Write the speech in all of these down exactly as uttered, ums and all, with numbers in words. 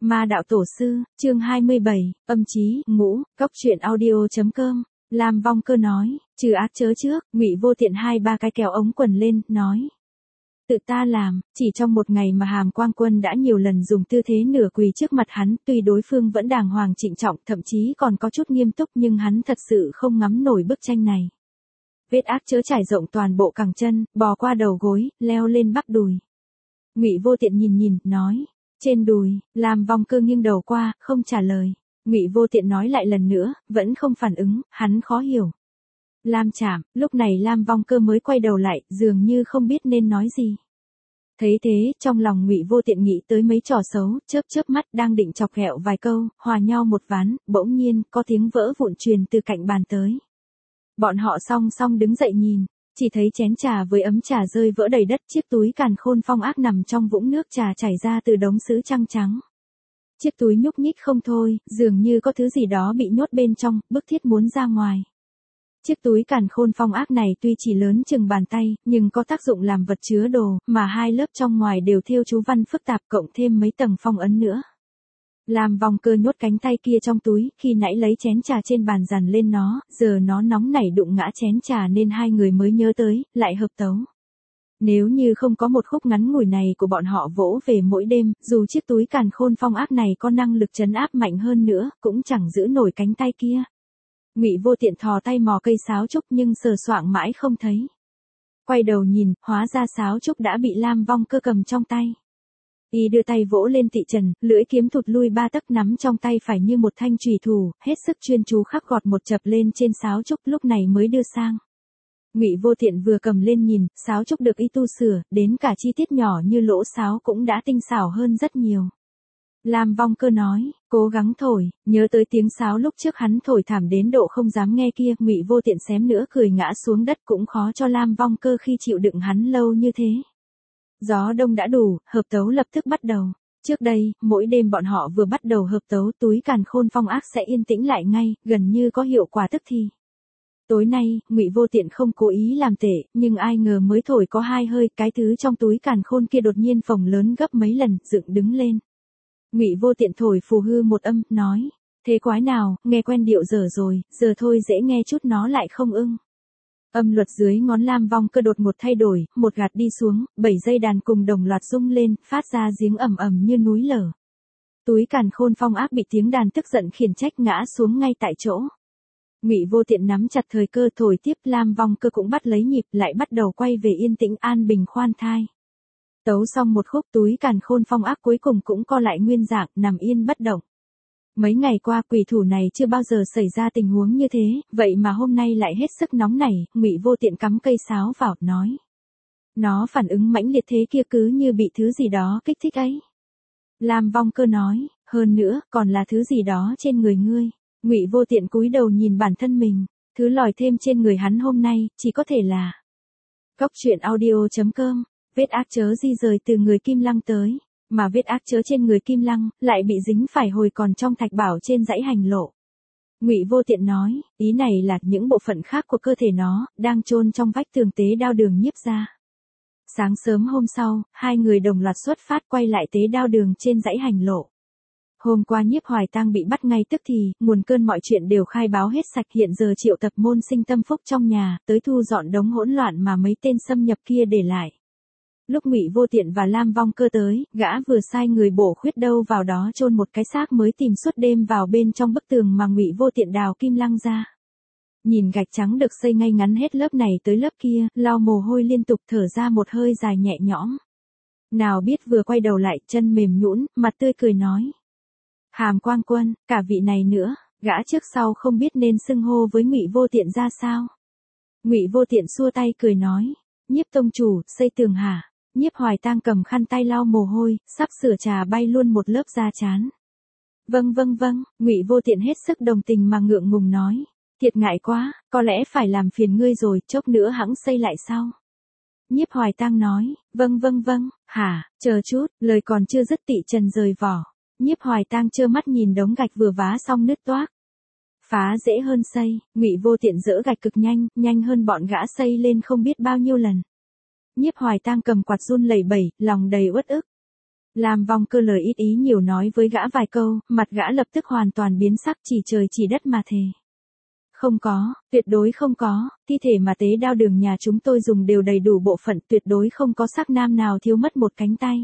Ma đạo tổ sư, chương hai mươi bảy, âm chí, ngũ, cốc truyện audio.com. Lam Vong Cơ nói, trừ ác chớ trước, Ngụy Vô Tiện hai ba cái kéo ống quần lên, nói. Tự ta làm, chỉ trong một ngày mà Hàm Quang Quân đã nhiều lần dùng tư thế nửa quỳ trước mặt hắn, tuy đối phương vẫn đàng hoàng trịnh trọng, thậm chí còn có chút nghiêm túc nhưng hắn thật sự không ngắm nổi bức tranh này. Vết ác chớ trải rộng toàn bộ cẳng chân, bò qua đầu gối, leo lên bắp đùi. Ngụy Vô Tiện nhìn nhìn, nói. Trên đùi, Lam Vong Cơ nghiêng đầu qua, không trả lời. Ngụy Vô Tiện nói lại lần nữa, vẫn không phản ứng, hắn khó hiểu. Lam Trảm, lúc này Lam Vong Cơ mới quay đầu lại, dường như không biết nên nói gì. Thấy thế, trong lòng Ngụy Vô Tiện nghĩ tới mấy trò xấu, chớp chớp mắt đang định chọc ghẹo vài câu, hòa nhau một ván, bỗng nhiên, có tiếng vỡ vụn truyền từ cạnh bàn tới. Bọn họ song song đứng dậy nhìn. Chỉ thấy chén trà với ấm trà rơi vỡ đầy đất, chiếc túi càn khôn phong ác nằm trong vũng nước trà chảy ra từ đống sứ trăng trắng. Chiếc túi nhúc nhích không thôi, dường như có thứ gì đó bị nhốt bên trong, bức thiết muốn ra ngoài. Chiếc túi càn khôn phong ác này tuy chỉ lớn chừng bàn tay, nhưng có tác dụng làm vật chứa đồ, mà hai lớp trong ngoài đều thêu chú văn phức tạp cộng thêm mấy tầng phong ấn nữa. Lam Vong Cơ nhốt cánh tay kia trong túi, khi nãy lấy chén trà trên bàn dàn lên nó, giờ nó nóng nảy đụng ngã chén trà nên hai người mới nhớ tới, lại hợp tấu. Nếu như không có một khúc ngắn ngủi này của bọn họ vỗ về mỗi đêm, dù chiếc túi càn khôn phong ác này có năng lực trấn áp mạnh hơn nữa, cũng chẳng giữ nổi cánh tay kia. Ngụy Vô Tiện thò tay mò cây sáo trúc nhưng sờ soạng mãi không thấy. Quay đầu nhìn, hóa ra sáo trúc đã bị Lam Vong Cơ cầm trong tay. Y đưa tay vỗ lên tị trần, lưỡi kiếm thụt lui ba tấc nắm trong tay phải như một thanh chùy thủ, hết sức chuyên chú khắc gọt một chập lên trên sáo trúc lúc này mới đưa sang. Ngụy Vô Tiện vừa cầm lên nhìn, sáo trúc được y tu sửa, đến cả chi tiết nhỏ như lỗ sáo cũng đã tinh xảo hơn rất nhiều. Lam Vong Cơ nói, cố gắng thổi, nhớ tới tiếng sáo lúc trước hắn thổi thảm đến độ không dám nghe kia, Ngụy Vô Tiện xém nữa cười ngã xuống đất cũng khó cho Lam Vong Cơ khi chịu đựng hắn lâu như thế. Gió đông đã đủ, hợp tấu lập tức bắt đầu. Trước đây, mỗi đêm bọn họ vừa bắt đầu hợp tấu túi càn khôn phong ác sẽ yên tĩnh lại ngay, gần như có hiệu quả tức thì. Tối nay, Ngụy Vô Tiện không cố ý làm tệ, nhưng ai ngờ mới thổi có hai hơi, cái thứ trong túi càn khôn kia đột nhiên phồng lớn gấp mấy lần, dựng đứng lên. Ngụy Vô Tiện thổi phù hư một âm, nói, thế quái nào, nghe quen điệu dở rồi, giờ thôi dễ nghe chút nó lại không ưng. Âm luật dưới ngón Lam Vong Cơ đột một thay đổi, một gạt đi xuống, bảy dây đàn cùng đồng loạt rung lên, phát ra giếng ầm ầm như núi lở. Túi càn khôn phong ác bị tiếng đàn tức giận khiển trách ngã xuống ngay tại chỗ. Ngụy Vô Tiện nắm chặt thời cơ thổi tiếp, Lam Vong Cơ cũng bắt lấy nhịp, lại bắt đầu quay về yên tĩnh an bình khoan thai. Tấu xong một khúc, túi càn khôn phong ác cuối cùng cũng co lại nguyên dạng, nằm yên bất động. Mấy ngày qua quỷ thủ này chưa bao giờ xảy ra tình huống như thế, vậy mà hôm nay lại hết sức nóng nảy, Ngụy Vô Tiện cắm cây sáo vào, nói. Nó phản ứng mãnh liệt thế kia cứ như bị thứ gì đó kích thích ấy. Lam Vong Cơ nói, hơn nữa, còn là thứ gì đó trên người ngươi. Ngụy Vô Tiện cúi đầu nhìn bản thân mình, thứ lòi thêm trên người hắn hôm nay, chỉ có thể là. Cốc truyện audio.com, vết ác chớ di rời từ người Kim Lăng tới. Mà vết ác chớ trên người Kim Lăng, lại bị dính phải hồi còn trong thạch bảo trên dãy hành lộ. Ngụy Vô Tiện nói, ý này là những bộ phận khác của cơ thể nó, đang chôn trong vách tường tế đao đường Nhiếp ra. Sáng sớm hôm sau, hai người đồng loạt xuất phát quay lại tế đao đường trên dãy hành lộ. Hôm qua Nhiếp Hoài Tang bị bắt ngay tức thì, nguồn cơn mọi chuyện đều khai báo hết sạch, hiện giờ triệu tập môn sinh tâm phúc trong nhà, tới thu dọn đống hỗn loạn mà mấy tên xâm nhập kia để lại. Lúc Ngụy Vô Tiện và Lam Vong Cơ tới, gã vừa sai người bổ khuyết đâu vào đó chôn một cái xác mới tìm suốt đêm vào bên trong bức tường mà Ngụy Vô Tiện đào Kim Lăng ra. Nhìn gạch trắng được xây ngay ngắn hết lớp này tới lớp kia, lau mồ hôi liên tục thở ra một hơi dài nhẹ nhõm. Nào biết vừa quay đầu lại, chân mềm nhũn, mặt tươi cười nói. Hàm Quang Quân, cả vị này nữa, gã trước sau không biết nên xưng hô với Ngụy Vô Tiện ra sao. Ngụy Vô Tiện xua tay cười nói, Nhiếp tông chủ, xây tường hả? Nhiếp Hoài Tang cầm khăn tay lau mồ hôi, sắp sửa trà bay luôn một lớp da chán. Vâng vâng vâng, Ngụy Vô Tiện hết sức đồng tình mà ngượng ngùng nói, thiệt ngại quá, có lẽ phải làm phiền ngươi rồi, chốc nữa hẵng xây lại sau. Nhiếp Hoài Tang nói, vâng vâng vâng, hả, chờ chút, lời còn chưa dứt tị trần rời vỏ. Nhiếp Hoài Tang trơ mắt nhìn đống gạch vừa vá xong nứt toác. Phá dễ hơn xây, Ngụy Vô Tiện dỡ gạch cực nhanh, nhanh hơn bọn gã xây lên không biết bao nhiêu lần. Nhiếp Hoài Tang cầm quạt run lẩy bẩy, lòng đầy uất ức. Lam Vong Cơ lời ít ý nhiều nói với gã vài câu, mặt gã lập tức hoàn toàn biến sắc, chỉ trời chỉ đất mà thề. Không có, tuyệt đối không có, thi thể mà tế đao đường nhà chúng tôi dùng đều đầy đủ bộ phận, tuyệt đối không có xác nam nào thiếu mất một cánh tay.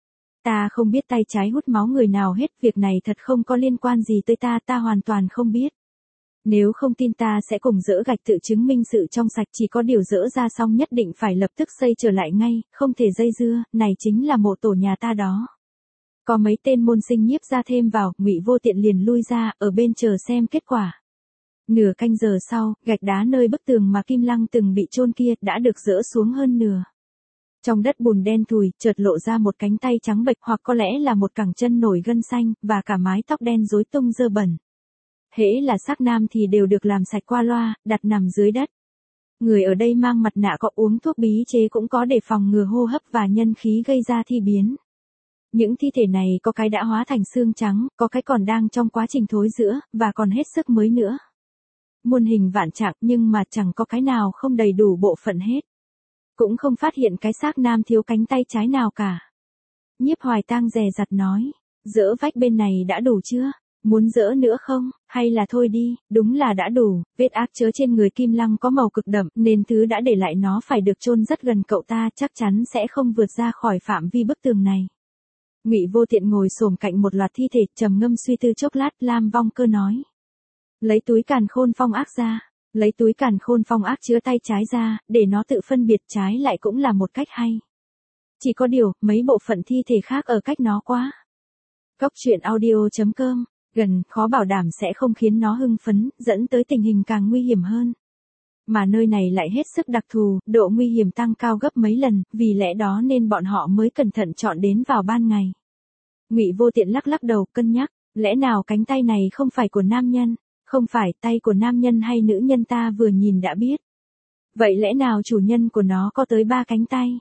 Ta không biết tay trái hút máu người nào hết, việc này thật không có liên quan gì tới ta, ta hoàn toàn không biết. Nếu không tin ta sẽ cùng dỡ gạch tự chứng minh sự trong sạch, chỉ có điều dỡ ra xong nhất định phải lập tức xây trở lại ngay, không thể dây dưa, này chính là mộ tổ nhà ta đó. Có mấy tên môn sinh nhiếp ra thêm vào, Ngụy Vô Tiện liền lui ra, ở bên chờ xem kết quả. Nửa canh giờ sau, gạch đá nơi bức tường mà Kim Lăng từng bị chôn kia đã được dỡ xuống hơn nửa. Trong đất bùn đen thùi, chợt lộ ra một cánh tay trắng bệch, hoặc có lẽ là một cẳng chân nổi gân xanh, và cả mái tóc đen rối tung dơ bẩn. Hễ là xác nam thì đều được làm sạch qua loa, đặt nằm dưới đất. Người ở đây mang mặt nạ, có uống thuốc bí chế cũng có để phòng ngừa hô hấp và nhân khí gây ra thi biến. Những thi thể này có cái đã hóa thành xương trắng, có cái còn đang trong quá trình thối rữa, và còn hết sức mới nữa. Muôn hình vạn trạng nhưng mà chẳng có cái nào không đầy đủ bộ phận hết. Cũng không phát hiện cái xác nam thiếu cánh tay trái nào cả. Nhiếp Hoài Tang dè dặt nói, dỡ vách bên này đã đủ chưa? Muốn dỡ nữa không, hay là thôi đi, đúng là đã đủ, vết ác chớ trên người Kim Lăng có màu cực đậm, nên thứ đã để lại nó phải được chôn rất gần cậu ta, chắc chắn sẽ không vượt ra khỏi phạm vi bức tường này. Ngụy Vô Tiện ngồi xổm cạnh một loạt thi thể, trầm ngâm suy tư chốc lát, Lam Vong Cơ nói. Lấy túi càn khôn phong ác ra, lấy túi càn khôn phong ác chứa tay trái ra, để nó tự phân biệt trái lại cũng là một cách hay. Chỉ có điều, mấy bộ phận thi thể khác ở cách nó quá. Cốc truyện audio chấm com, gần, khó bảo đảm sẽ không khiến nó hưng phấn, dẫn tới tình hình càng nguy hiểm hơn. Mà nơi này lại hết sức đặc thù, độ nguy hiểm tăng cao gấp mấy lần, vì lẽ đó nên bọn họ mới cẩn thận chọn đến vào ban ngày. Ngụy Vô Tiện lắc lắc đầu, cân nhắc, lẽ nào cánh tay này không phải của nam nhân? Không phải, tay của nam nhân hay nữ nhân ta vừa nhìn đã biết. Vậy lẽ nào chủ nhân của nó có tới ba cánh tay?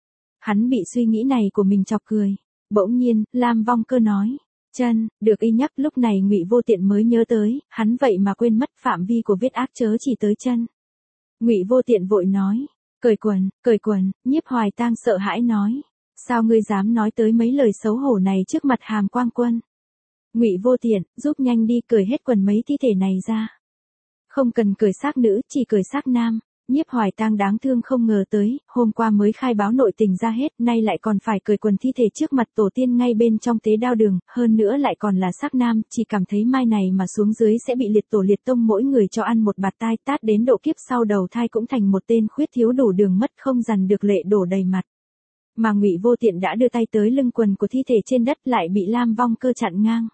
Hắn bị suy nghĩ này của mình chọc cười. Bỗng nhiên, Lam Vong Cơ nói, chân, được y nhắc, lúc này Ngụy Vô Tiện mới nhớ tới, hắn vậy mà quên mất phạm vi của vết ác chớ chỉ tới chân. Ngụy Vô Tiện vội nói, cởi quần, cởi quần. Nhiếp Hoài Tang sợ hãi nói, sao ngươi dám nói tới mấy lời xấu hổ này trước mặt Hàm Quang Quân? Ngụy Vô Tiện, giúp nhanh đi cởi hết quần mấy thi thể này ra. Không cần cởi xác nữ, chỉ cởi xác nam. Nhiếp Hoài Tang đáng thương không ngờ tới, hôm qua mới khai báo nội tình ra hết, nay lại còn phải cởi quần thi thể trước mặt tổ tiên ngay bên trong tế đao đường, hơn nữa lại còn là xác nam, chỉ cảm thấy mai này mà xuống dưới sẽ bị liệt tổ liệt tông mỗi người cho ăn một bạt tai tát đến độ kiếp sau đầu thai cũng thành một tên khuyết thiếu đủ đường mất không dằn được lệ đổ đầy mặt. Mà Ngụy Vô Tiện đã đưa tay tới lưng quần của thi thể trên đất lại bị Lam Vong Cơ chặn ngang.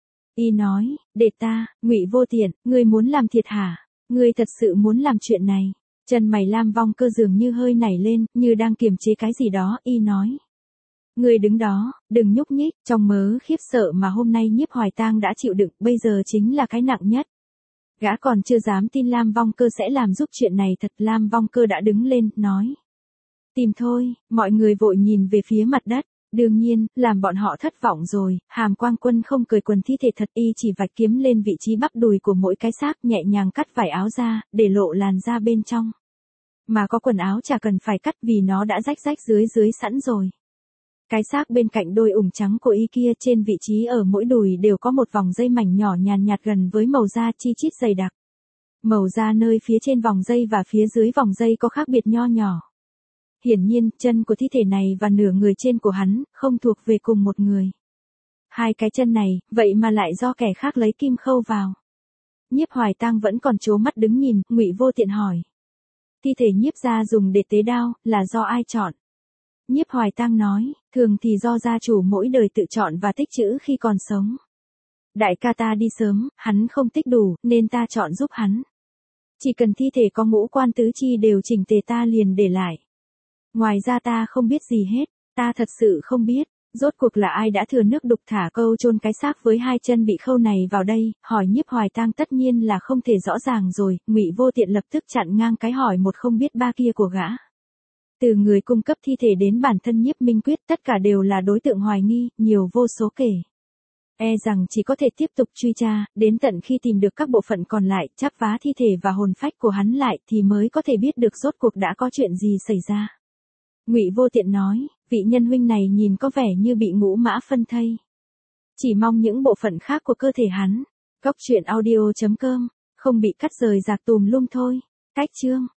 Y nói, để ta, Ngụy Vô Tiện, ngươi muốn làm thiệt hả? Ngươi thật sự muốn làm chuyện này? Chân mày Lam Vong Cơ dường như hơi nảy lên, như đang kiềm chế cái gì đó, y nói. Ngươi đứng đó, đừng nhúc nhích, trong mớ khiếp sợ mà hôm nay Nhiếp Hoài Tang đã chịu đựng, bây giờ chính là cái nặng nhất. Gã còn chưa dám tin Lam Vong Cơ sẽ làm giúp chuyện này thật, Lam Vong Cơ đã đứng lên, nói. Tìm thôi, mọi người vội nhìn về phía mặt đất. Đương nhiên, làm bọn họ thất vọng rồi, Hàm Quang Quân không cởi quần thi thể thật, y chỉ vạch kiếm lên vị trí bắp đùi của mỗi cái xác, nhẹ nhàng cắt vải áo ra, để lộ làn da bên trong. Mà có quần áo chả cần phải cắt vì nó đã rách rách dưới dưới sẵn rồi. Cái xác bên cạnh đôi ủng trắng của y kia trên vị trí ở mỗi đùi đều có một vòng dây mảnh nhỏ nhàn nhạt gần với màu da chi chít dày đặc. Màu da nơi phía trên vòng dây và phía dưới vòng dây có khác biệt nho nhỏ. Hiển nhiên, chân của thi thể này và nửa người trên của hắn, không thuộc về cùng một người. Hai cái chân này, vậy mà lại do kẻ khác lấy kim khâu vào. Nhiếp Hoài Tang vẫn còn trố mắt đứng nhìn, Ngụy Vô Tiện hỏi. Thi thể nhiếp gia dùng để tế đao, là do ai chọn? Nhiếp Hoài Tang nói, thường thì do gia chủ mỗi đời tự chọn và tích trữ khi còn sống. Đại ca ta đi sớm, hắn không tích đủ, nên ta chọn giúp hắn. Chỉ cần thi thể có ngũ quan tứ chi đều chỉnh tề ta liền để lại. Ngoài ra ta không biết gì hết, ta thật sự không biết, rốt cuộc là ai đã thừa nước đục thả câu chôn cái xác với hai chân bị khâu này vào đây, hỏi Nhiếp Hoài Tang tất nhiên là không thể rõ ràng rồi, Ngụy Vô Tiện lập tức chặn ngang cái hỏi một không biết ba kia của gã. Từ người cung cấp thi thể đến bản thân Nhiếp Minh Quyết tất cả đều là đối tượng hoài nghi, nhiều vô số kể. E rằng chỉ có thể tiếp tục truy tra, đến tận khi tìm được các bộ phận còn lại, chắp vá thi thể và hồn phách của hắn lại thì mới có thể biết được rốt cuộc đã có chuyện gì xảy ra. Ngụy Vô Tiện nói, Vị nhân huynh này nhìn có vẻ như bị ngũ mã phân thây. Chỉ mong những bộ phận khác của cơ thể hắn, góc truyện audio chấm com, không bị cắt rời rạc tùm lum thôi. Cách chương